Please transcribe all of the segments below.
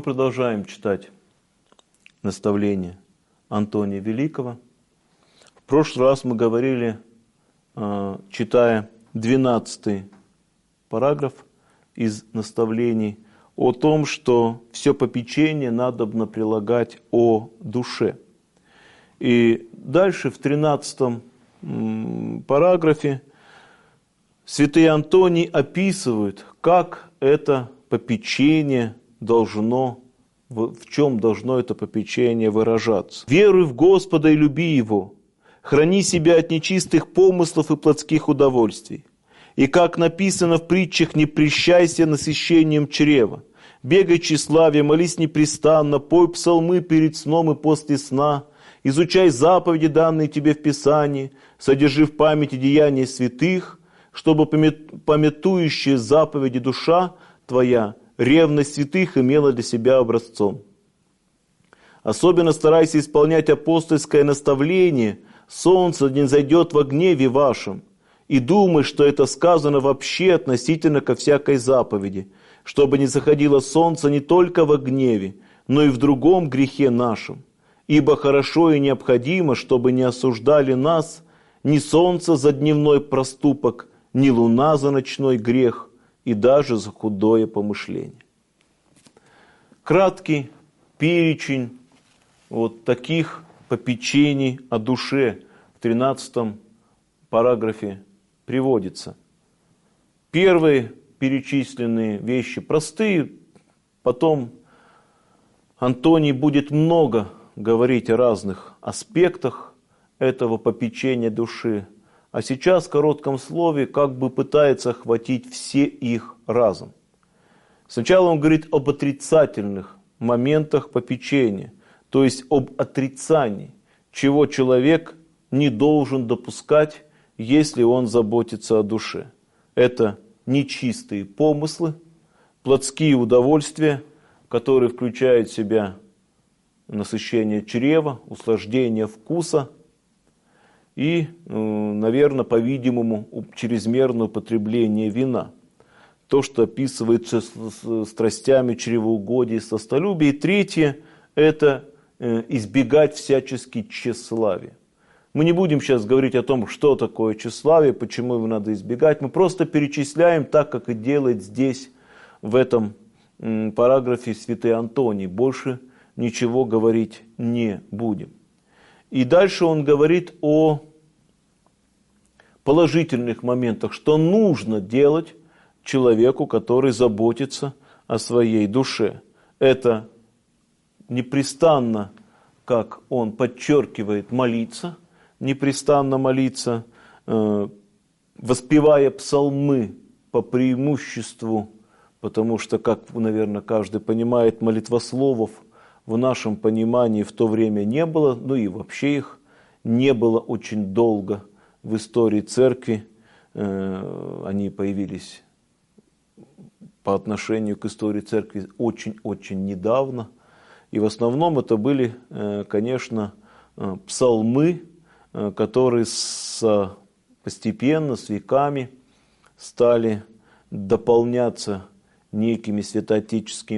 продолжаем читать наставления Антония Великого. В прошлый раз мы говорили, читая 12 параграф из наставлений, о том, что все попечение надобно прилагать о душе. И дальше в 13 параграфе святые Антоний описывают, как это попечение должно, в чем должно это попечение выражаться. «Веруй в Господа и люби Его, храни себя от нечистых помыслов и плотских удовольствий. И, как написано в притчах, не прельщайся насыщением чрева. Бегай тщеславие, молись непрестанно, пой псалмы перед сном и после сна, изучай заповеди, данные тебе в Писании, содержи в памяти деяния святых, чтобы памятующая заповеди душа твоя ревность святых имела для себя образцом. Особенно старайся исполнять апостольское наставление, солнце не зайдет во гневе вашем, и думай, что это сказано вообще относительно ко всякой заповеди, чтобы не заходило солнце не только во гневе, но и в другом грехе нашем. Ибо хорошо и необходимо, чтобы не осуждали нас ни солнце за дневной проступок, ни луна за ночной грех, и даже за худое помышление». Краткий перечень вот таких попечений о душе в 13 параграфе приводится. Первые перечисленные вещи простые, потом Антоний будет много говорить о разных аспектах этого попечения души, а сейчас в коротком слове как бы пытается охватить все их разом. Сначала он говорит об отрицательных моментах попечения, то есть об отрицании, чего человек не должен допускать, если он заботится о душе. Это нечистые помыслы, плотские удовольствия, которые включают в себя насыщение чрева, услаждение вкуса и, наверное, по-видимому, чрезмерное употребление вина. То, что описывается страстями чревоугодия и сластолюбия. И третье – это избегать всячески тщеславия. Мы не будем сейчас говорить о том, что такое тщеславие, почему его надо избегать. Мы просто перечисляем так, как и делает здесь, в этом параграфе святый Антоний. Больше ничего говорить не будем. И дальше он говорит о положительных моментах, что нужно делать человеку, который заботится о своей душе. Это непрестанно, как он подчеркивает, молиться, непрестанно молиться, воспевая псалмы по преимуществу, потому что, как, наверное, каждый понимает, молитвословов в нашем понимании в то время не было, ну и вообще их не было очень долго в истории церкви. Они появились по отношению к истории церкви очень-очень недавно. И в основном это были, конечно, псалмы, которые постепенно, с веками стали дополняться некими святоотеческими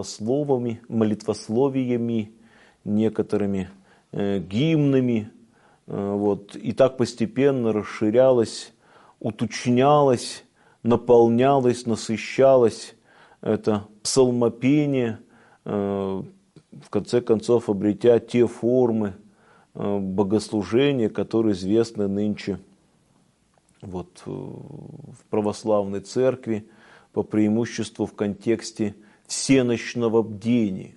молитвословиями, некоторыми гимнами. Вот. И так постепенно расширялось, уточнялось, наполнялось, насыщалось это псалмопение, в конце концов обретя те формы богослужения, которые известны нынче вот, в православной церкви, по преимуществу в контексте всенощного бдения.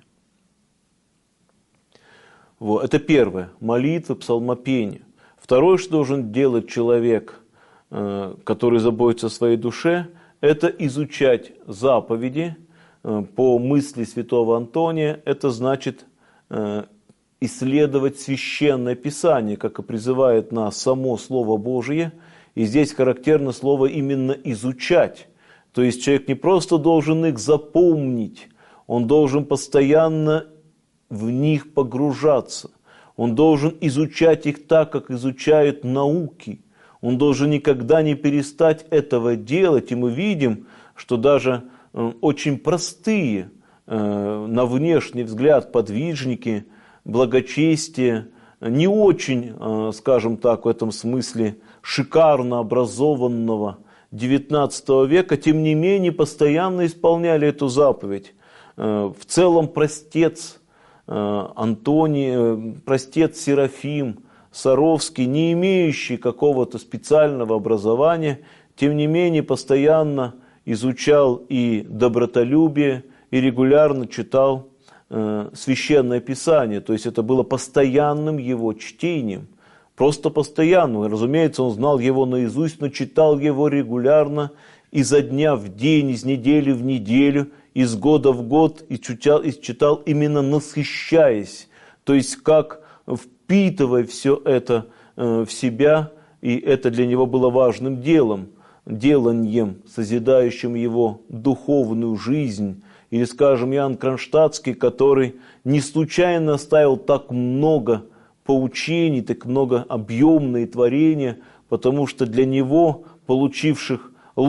Вот. Это первое. Молитва, псалмопение. Второе, что должен делать человек, который заботится о своей душе, это изучать заповеди. По мысли святого Антония, это значит исследовать Священное Писание, как и призывает нас само Слово Божие. И здесь характерно слово именно «изучать». То есть человек не просто должен их запомнить, он должен постоянно в них погружаться. Он должен изучать их так, как изучают науки. Он должен никогда не перестать этого делать. И мы видим, что даже очень простые на внешний взгляд подвижники, благочестие, не очень, скажем так, в этом смысле шикарно образованного XIX века, тем не менее постоянно исполняли эту заповедь. В целом простец Антоний, простец Серафим Саровский, не имеющий какого-то специального образования, тем не менее постоянно изучал и добротолюбие, и регулярно читал Священное Писание. То есть это было постоянным его чтением, просто постоянным. И, разумеется, он знал его наизусть, но читал его регулярно, изо дня в день, из недели в неделю, из года в год, и читал именно насыщаясь, то есть как впитывая все это в себя, и это для него было важным делом, деланием, созидающим его духовную жизнь. Или, скажем, Иоанн Кронштадтский, который не случайно оставил так много поучений, так много объемные творения, потому что для него, получившего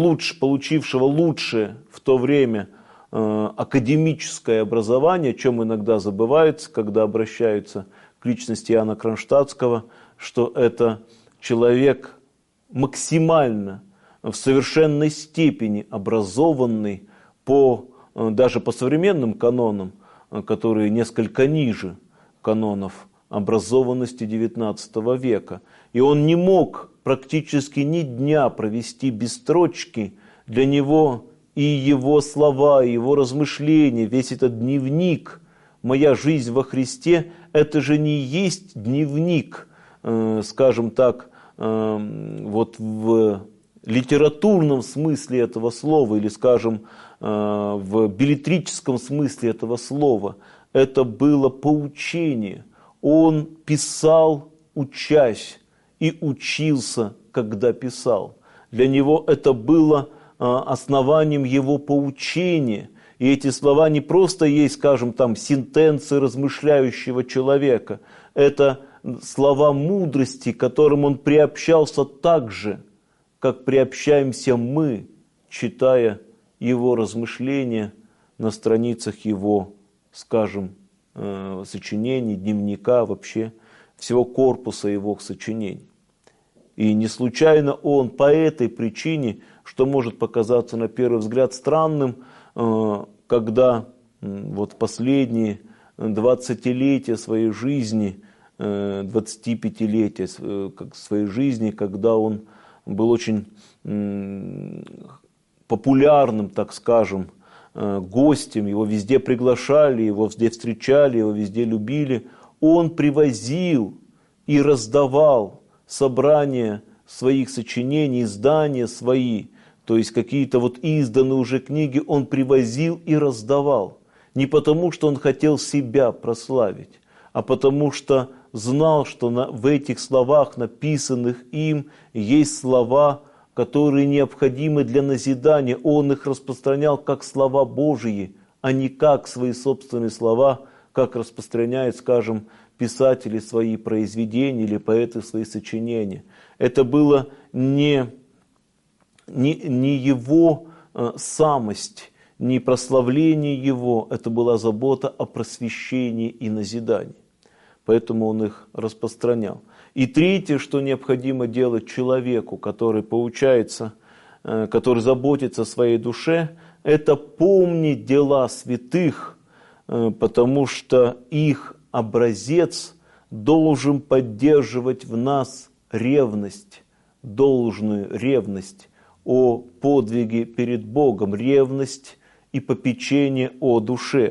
лучшее в то время академическое образование, о чем иногда забывается, когда обращаются к личности Иоанна Кронштадтского, что это человек максимально в совершенной степени образованный даже по современным канонам, которые несколько ниже канонов образованности XIX века. И он не мог практически ни дня провести без строчки. Для него и его слова, и его размышления, весь этот дневник «Моя жизнь во Христе» – это же не есть дневник, скажем так, вот в литературном смысле этого слова, или, скажем, в беллетрическом смысле этого слова. Это было поучение. Он писал, учась, и учился, когда писал. Для него это было основанием его поучения. И эти слова не просто есть, скажем, там, сентенции размышляющего человека. Это слова мудрости, к которым он приобщался так же, как приобщаемся мы, читая его размышления на страницах его, скажем, сочинений, дневника, вообще всего корпуса его сочинений. И не случайно он по этой причине, что может показаться на первый взгляд странным, когда вот последние 20-летия своей жизни, 25-летия своей жизни, когда он был очень популярным, так скажем, гостем, его везде приглашали, его везде встречали, его везде любили. Он привозил и раздавал собрания своих сочинений, издания свои, то есть какие-то вот изданные уже книги он привозил и раздавал. Не потому, что он хотел себя прославить, а потому что знал, что в этих словах, написанных им, есть слова, которые необходимы для назидания. Он их распространял как слова Божьи, а не как свои собственные слова, как распространяют, скажем, писатели свои произведения или поэты свои сочинения. Это было не его самость, не прославление его, это была забота о просвещении и назидании. Поэтому он их распространял. И третье, что необходимо делать человеку, который поучается, который заботится о своей душе, это помнить дела святых, потому что их образец должен поддерживать в нас ревность, должную ревность о подвиге перед Богом, ревность и попечение о душе.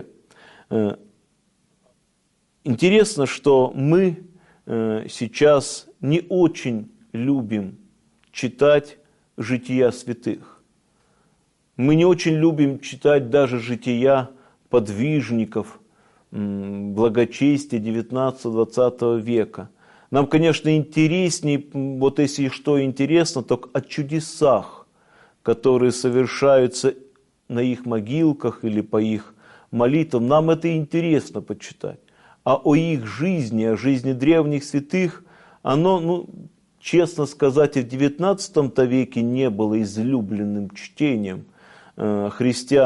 Интересно, что мы сейчас не очень любим читать жития святых. Мы не очень любим читать даже жития подвижников, благочестия 19-20 века. Нам, конечно, интересней, вот если что интересно, только о чудесах, которые совершаются на их могилках или по их молитвам. Нам это интересно почитать. А о их жизни, о жизни древних святых, оно, честно сказать, и в XIX веке не было излюбленным чтением христиан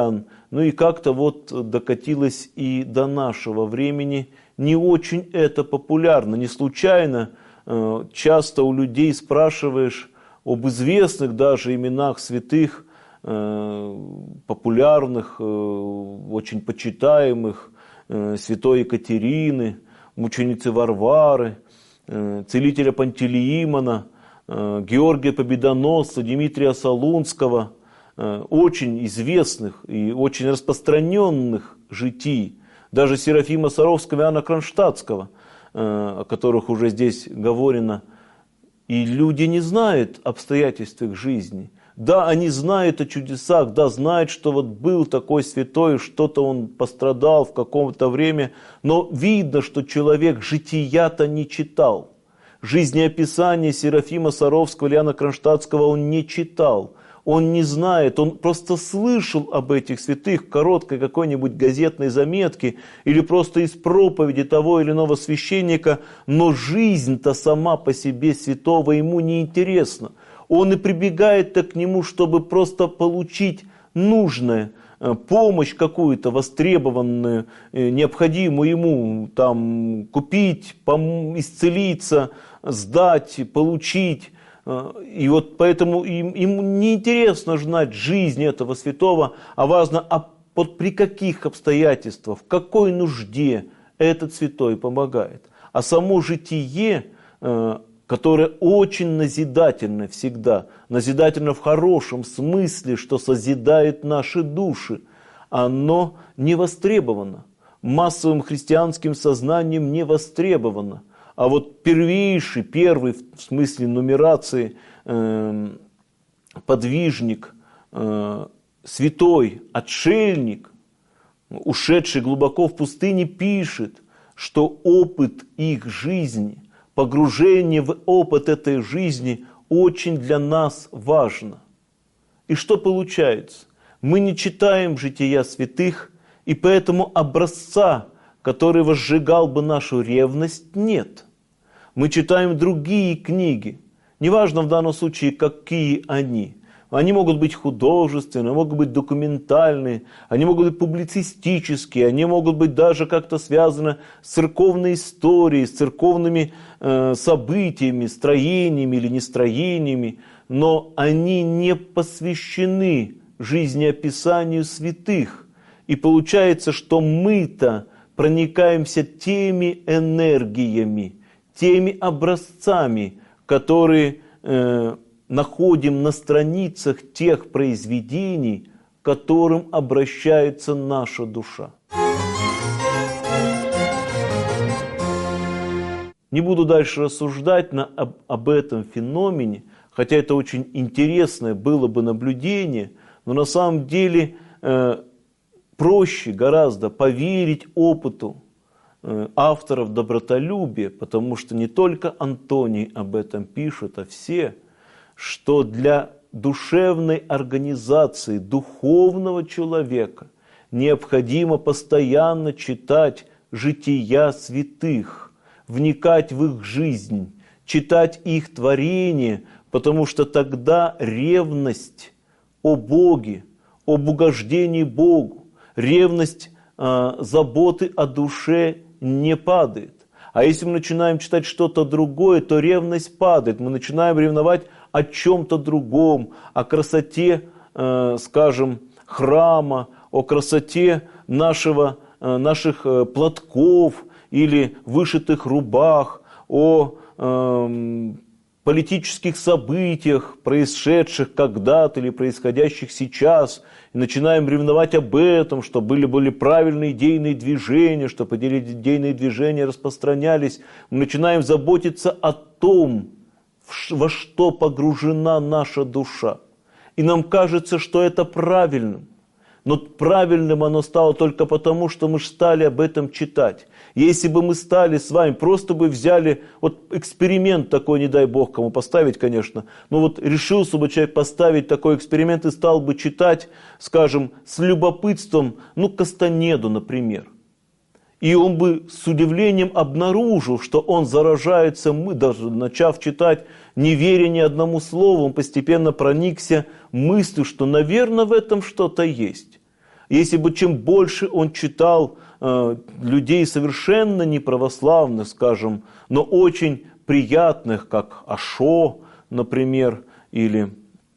Ну и как-то вот докатилось и до нашего времени. Не очень это популярно. Не случайно часто у людей спрашиваешь об известных даже именах святых, популярных, очень почитаемых, святой Екатерины, мученицы Варвары, целителя Пантелеимона, Георгия Победоносца, Дмитрия Солунского, очень известных и очень распространенных житий, даже Серафима Саровского и Иоанна Кронштадтского, о которых уже здесь говорено. И люди не знают обстоятельств их жизни. Да, они знают о чудесах, да, знают, что вот был такой святой, что-то он пострадал в каком-то время, но видно, что человек жития-то не читал. Жизнеописание Серафима Саровского или Иоанна Кронштадтского он не читал. Он не знает, он просто слышал об этих святых в короткой какой-нибудь газетной заметке или просто из проповеди того или иного священника, но жизнь-то сама по себе святого ему не интересна. Он и прибегает-то к нему, чтобы просто получить нужное, помощь какую-то востребованную, необходимую ему там, купить, исцелиться, сдать, получить. И вот поэтому им не интересно знать жизнь этого святого, а важно, вот при каких обстоятельствах, в какой нужде этот святой помогает. А само житие, которое очень назидательно всегда, назидательно в хорошем смысле, что созидает наши души, оно не востребовано. Массовым христианским сознанием не востребовано. А вот первейший, первый в смысле нумерации подвижник, святой, отшельник, ушедший глубоко в пустыне, пишет, что опыт их жизни, погружение в опыт этой жизни очень для нас важно. И что получается? Мы не читаем жития святых, и поэтому образца, который возжигал бы нашу ревность, нет. Мы читаем другие книги, неважно в данном случае, какие они. Они могут быть художественные, могут быть документальные, они могут быть публицистические, они могут быть даже как-то связаны с церковной историей, с церковными событиями, строениями или нестроениями, но они не посвящены жизнеописанию святых. И получается, что мы-то проникаемся теми энергиями, теми образцами, которые находим на страницах тех произведений, к которым обращается наша душа. Не буду дальше рассуждать об этом феномене, хотя это очень интересное было бы наблюдение, но на самом деле проще гораздо поверить опыту авторов добротолюбия, потому что не только Антоний об этом пишет, а все, что для душевной организации духовного человека необходимо постоянно читать жития святых, вникать в их жизнь, читать их творения, потому что тогда ревность о Боге, об угождении Богу, ревность заботы о душе не падает. А если мы начинаем читать что-то другое, то ревность падает. Мы начинаем ревновать о чем-то другом, о красоте, скажем, храма, о красоте наших платков или вышитых рубах, о политических событиях, происшедших когда-то или происходящих сейчас, и начинаем ревновать об этом, что были правильные идейные движения, чтобы эти идейные движения распространялись. Мы начинаем заботиться о том, во что погружена наша душа. И нам кажется, что это правильным. Но правильным оно стало только потому, что мы стали об этом читать. Если бы мы стали с вами, просто бы взяли, вот эксперимент такой, не дай Бог кому поставить, конечно, но вот решился бы человек поставить такой эксперимент и стал бы читать, скажем, с любопытством, Кастанеду, например. И он бы с удивлением обнаружил, что он заражается, даже начав читать, не веря ни одному слову, он постепенно проникся мыслью, что, наверное, в этом что-то есть. Если бы чем больше он читал людей совершенно неправославных, скажем, но очень приятных, как Ашо, например, или,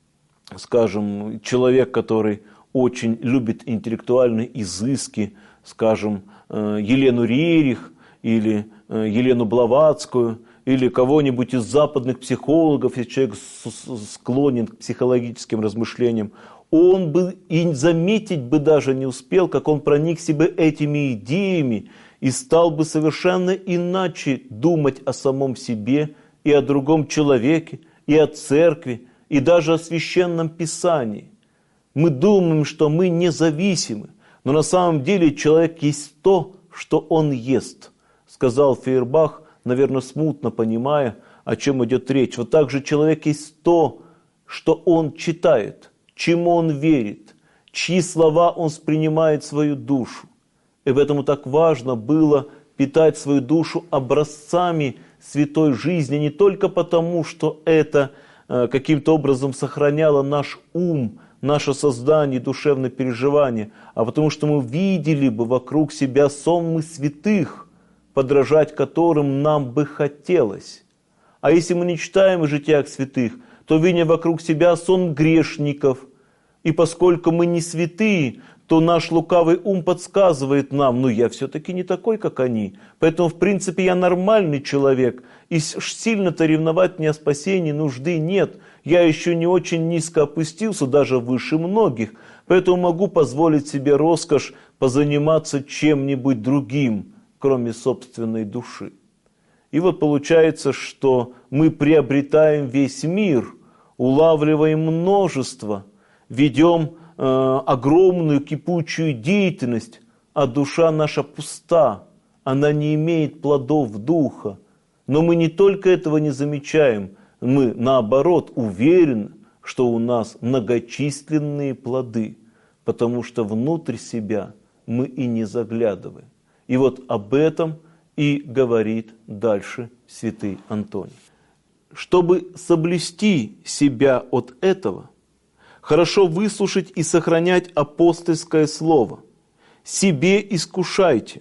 скажем, человек, который очень любит интеллектуальные изыски, скажем, Елену Рерих или Елену Блаватскую, или кого-нибудь из западных психологов, если человек склонен к психологическим размышлениям, он бы и заметить бы даже не успел, как он проникся бы этими идеями и стал бы совершенно иначе думать о самом себе и о другом человеке, и о церкви, и даже о священном писании. Мы думаем, что мы независимы, но на самом деле человек есть то, что он ест, сказал Фейербах, наверное, смутно понимая, о чем идет речь. Вот так же человек есть то, что он читает, чему он верит, чьи слова он воспринимает в свою душу. И поэтому так важно было питать свою душу образцами святой жизни, не только потому, что это каким-то образом сохраняло наш ум, наше сознание, душевное переживание, а потому что мы видели бы вокруг себя сонмы святых, подражать которым нам бы хотелось. А если мы не читаем о житиях святых, то видим вокруг себя сон грешников. И поскольку мы не святые, то наш лукавый ум подсказывает нам, я все-таки не такой, как они. Поэтому, в принципе, я нормальный человек. И сильно-то ревновать мне о спасении нужды нет. Я еще не очень низко опустился, даже выше многих. Поэтому могу позволить себе роскошь позаниматься чем-нибудь другим, кроме собственной души. И вот получается, что мы приобретаем весь мир, улавливаем множество, ведем огромную кипучую деятельность, а душа наша пуста, она не имеет плодов духа. Но мы не только этого не замечаем, мы наоборот уверены, что у нас многочисленные плоды, потому что внутрь себя мы и не заглядываем. И вот об этом и говорит дальше святый Антоний. Чтобы соблюсти себя от этого, хорошо выслушать и сохранять апостольское слово. Себе искушайте.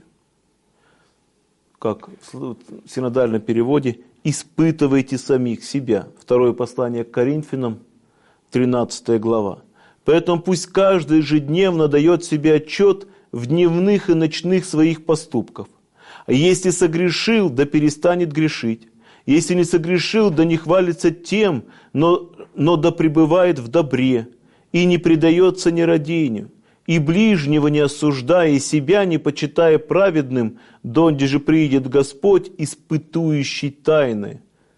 Как в синодальном переводе, испытывайте самих себя. Второе послание к Коринфянам, 13 глава. Поэтому пусть каждый ежедневно дает себе отчет в дневных и ночных своих поступках. А если согрешил, да перестанет грешить. Если не согрешил, да не хвалится тем, но да пребывает в добре, и не предается нерадению, и ближнего не осуждая, и себя не почитая праведным, донде же приидет Господь, испытующий тайны.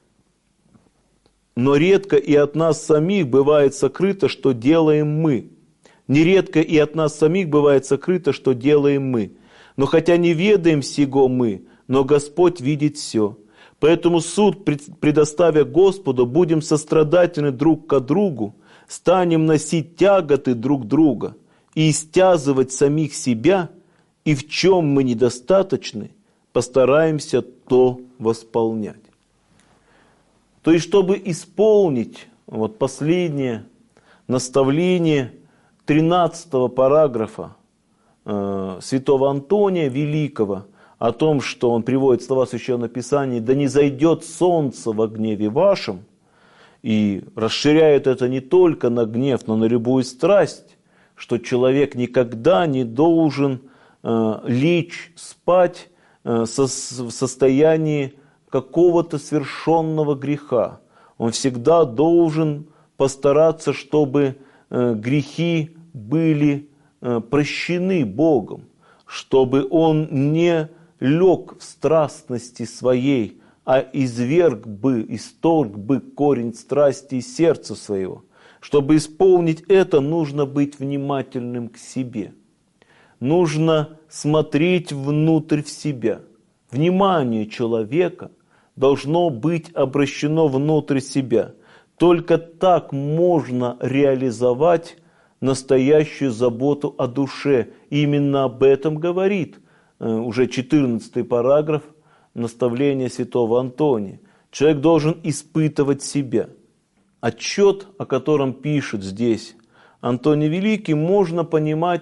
Но редко и от нас самих бывает сокрыто, что делаем мы. Нередко и от нас самих бывает сокрыто, что делаем мы. Но хотя не ведаем сего мы, но Господь видит все. Поэтому суд, предоставя Господу, будем сострадательны друг к другу, станем носить тяготы друг друга и истязывать самих себя, и в чем мы недостаточны, постараемся то восполнять. То есть, чтобы исполнить последнее наставление 13 параграфа святого Антония Великого о том, что он приводит слова Священного Писания: «Да не зайдет солнце во гневе вашем», и расширяет это не только на гнев, но на любую страсть, что человек никогда не должен лечь спать в состоянии какого-то совершенного греха. Он всегда должен постараться, чтобы грехи были прощены Богом, чтобы он не лег в страстности своей, а исторг бы корень страсти из сердца своего. Чтобы исполнить это, нужно быть внимательным к себе. Нужно смотреть внутрь в себя. Внимание человека должно быть обращено внутрь себя. Только так можно реализовать настоящую заботу о душе. И именно об этом говорит уже 14 параграф наставления святого Антония. Человек должен испытывать себя. Отчет, о котором пишет здесь Антоний Великий, можно понимать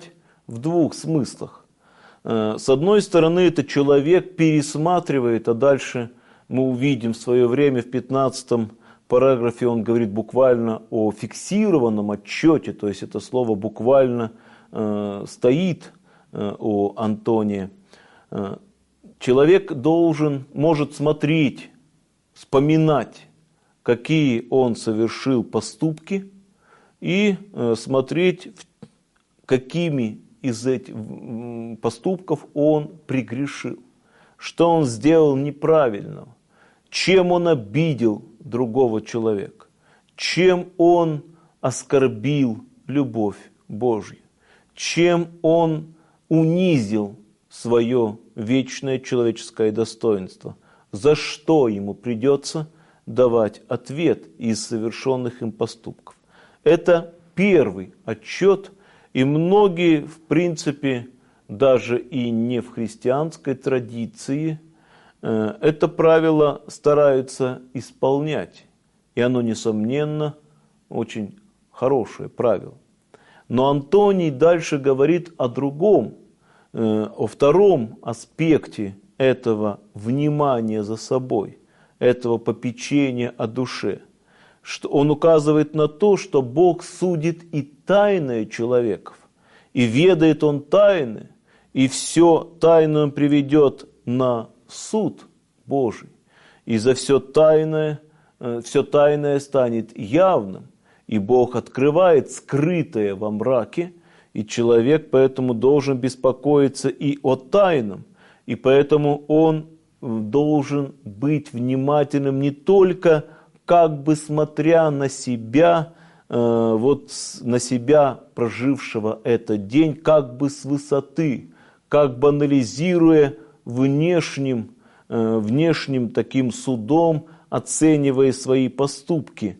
в двух смыслах. С одной стороны, это человек пересматривает, а дальше мы увидим в свое время в 15 параграфе он говорит буквально о фиксированном отчете, то есть это слово буквально стоит о Антонии. Человек может смотреть, вспоминать, какие он совершил поступки, и смотреть, какими из этих поступков он прегрешил, что он сделал неправильного, чем он обидел другого человека, чем он оскорбил любовь Божью, чем он унизил свое вечное человеческое достоинство, за что ему придется давать ответ из совершенных им поступков. Это первый отчет, и многие, в принципе, даже и не в христианской традиции, это правило стараются исполнять. И оно, несомненно, очень хорошее правило. Но Антоний дальше говорит о другом, о втором аспекте этого внимания за собой, этого попечения о душе. Что он указывает на то, что Бог судит и тайное человеков, и ведает он тайны, и все тайное он приведет на суд Божий, и за все тайное станет явным, и Бог открывает скрытое во мраке, и человек поэтому должен беспокоиться и о тайном, и поэтому он должен быть внимательным не только как бы смотря на себя, на себя, прожившего этот день, как бы с высоты, как бы анализируя внешним таким судом, оценивая свои поступки,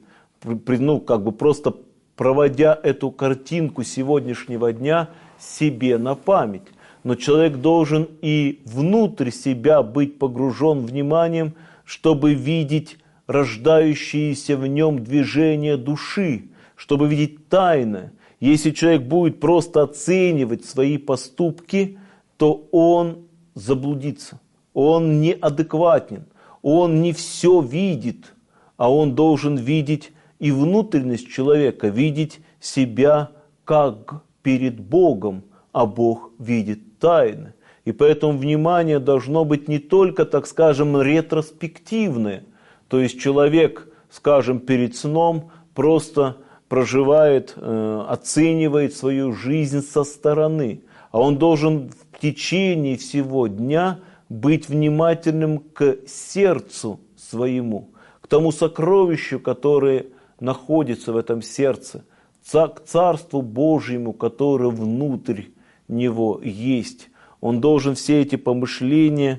просто проводя эту картинку сегодняшнего дня себе на память. Но человек должен и внутрь себя быть погружен вниманием, чтобы видеть рождающиеся в нем движения души, чтобы видеть тайное. Если человек будет просто оценивать свои поступки, то он заблудится, он неадекватен, он не все видит, а он должен видеть и внутренность человека, видеть себя как перед Богом, а Бог видит тайны. И поэтому внимание должно быть не только, так скажем, ретроспективное, то есть человек, скажем, перед сном просто проживает, оценивает свою жизнь со стороны, а он должен в течение всего дня быть внимательным к сердцу своему, к тому сокровищу, которое находится в этом сердце, к Царству Божьему, которое внутрь него есть. Он должен все эти помышления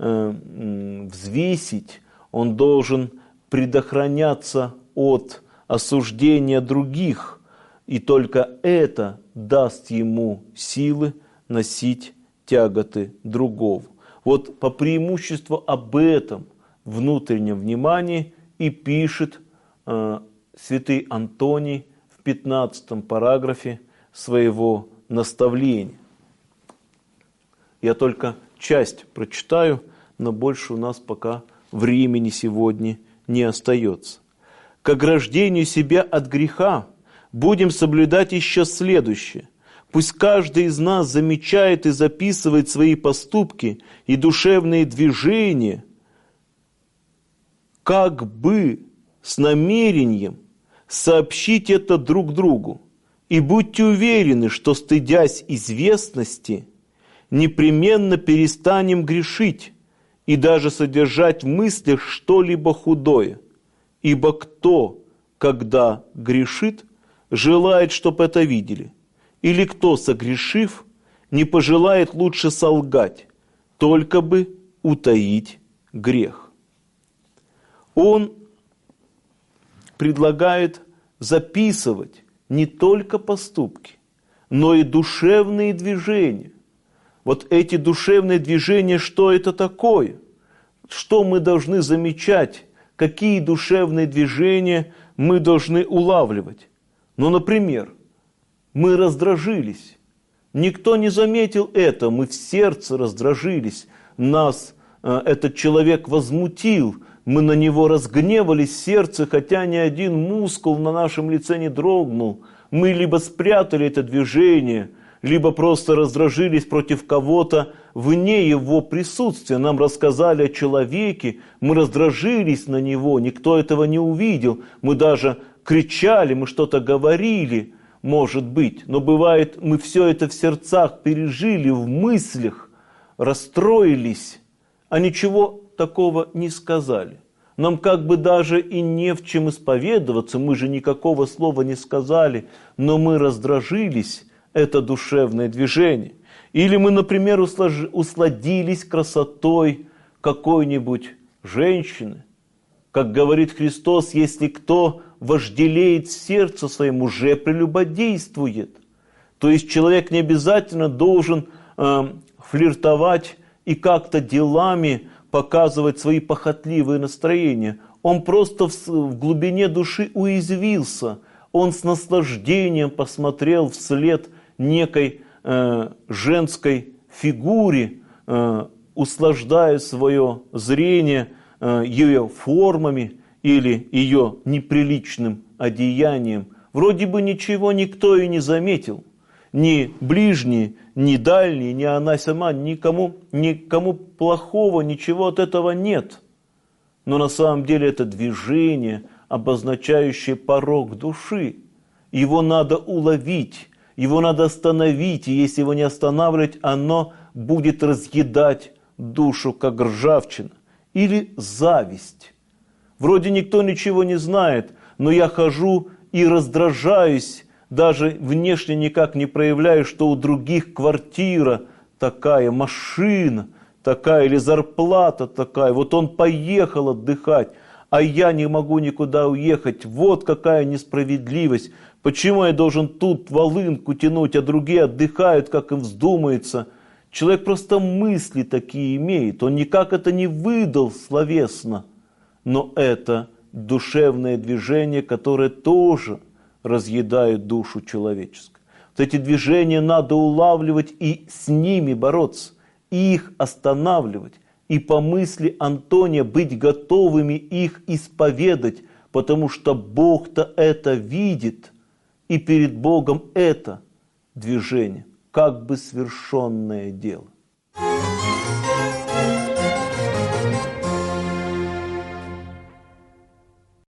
взвесить, он должен предохраняться от осуждения других, и только это даст ему силы носить тяготы другого. Вот по преимуществу об этом внутреннем внимании и пишет святый Антоний в 15 параграфе своего наставления. Я только часть прочитаю, но больше у нас пока времени сегодня не остается. К ограждению себя от греха будем соблюдать еще следующее. Пусть каждый из нас замечает и записывает свои поступки и душевные движения, как бы с намерением сообщить это друг другу. И будьте уверены, что, стыдясь известности, непременно перестанем грешить и даже содержать в мыслях что-либо худое. Ибо кто, когда грешит, желает, чтоб это видели? Или кто, согрешив, не пожелает лучше солгать, только бы утаить грех? Он предлагает записывать не только поступки, но и душевные движения. Вот эти душевные движения, что это такое? Что мы должны замечать? Какие душевные движения мы должны улавливать? Ну, например, мы раздражились, Никто не заметил это, мы в сердце раздражились, нас этот человек возмутил, мы на него разгневались в сердце, хотя ни один мускул на нашем лице не дрогнул. Мы либо спрятали это движение, либо просто раздражились против кого-то вне его присутствия. Нам рассказали о человеке, мы раздражились на него, никто этого не увидел. Мы даже кричали, мы что-то говорили, может быть. Но бывает, мы все это в сердцах пережили, в мыслях, расстроились, а ничего такого не сказали. Нам как бы даже и не в чем исповедоваться, мы же никакого слова не сказали, но мы раздражились, это душевное движение. Или мы, например, усладились красотой какой-нибудь женщины. Как говорит Христос, если кто вожделеет сердце своим, уже прелюбодействует. То есть человек не обязательно должен флиртовать и как-то делами показывать свои похотливые настроения. Он просто в глубине души уязвился. Он с наслаждением посмотрел вслед некой женской фигуре, услаждая свое зрение ее формами или ее неприличным одеянием. Вроде бы ничего никто и не заметил. Ни ближние, ни дальние, ни она сама, никому плохого, ничего от этого нет. Но на самом деле это движение, обозначающее порок души. Его надо уловить, его надо остановить, и если его не останавливать, оно будет разъедать душу, как ржавчина. Или зависть. Вроде никто ничего не знает, но я хожу и раздражаюсь, даже внешне никак не проявляю, что у других квартира такая, машина такая или зарплата такая. Вот он поехал отдыхать, а я не могу никуда уехать. Вот какая несправедливость. Почему я должен тут волынку тянуть, а другие отдыхают, как им вздумается? Человек просто мысли такие имеет. Он никак это не выдал словесно. Но это душевное движение, которое тоже разъедает душу человеческую. Вот эти движения надо улавливать и с ними бороться, и их останавливать, и по мысли Антония быть готовыми их исповедать, потому что Бог-то это видит, и перед Богом это движение, как бы свершенное дело.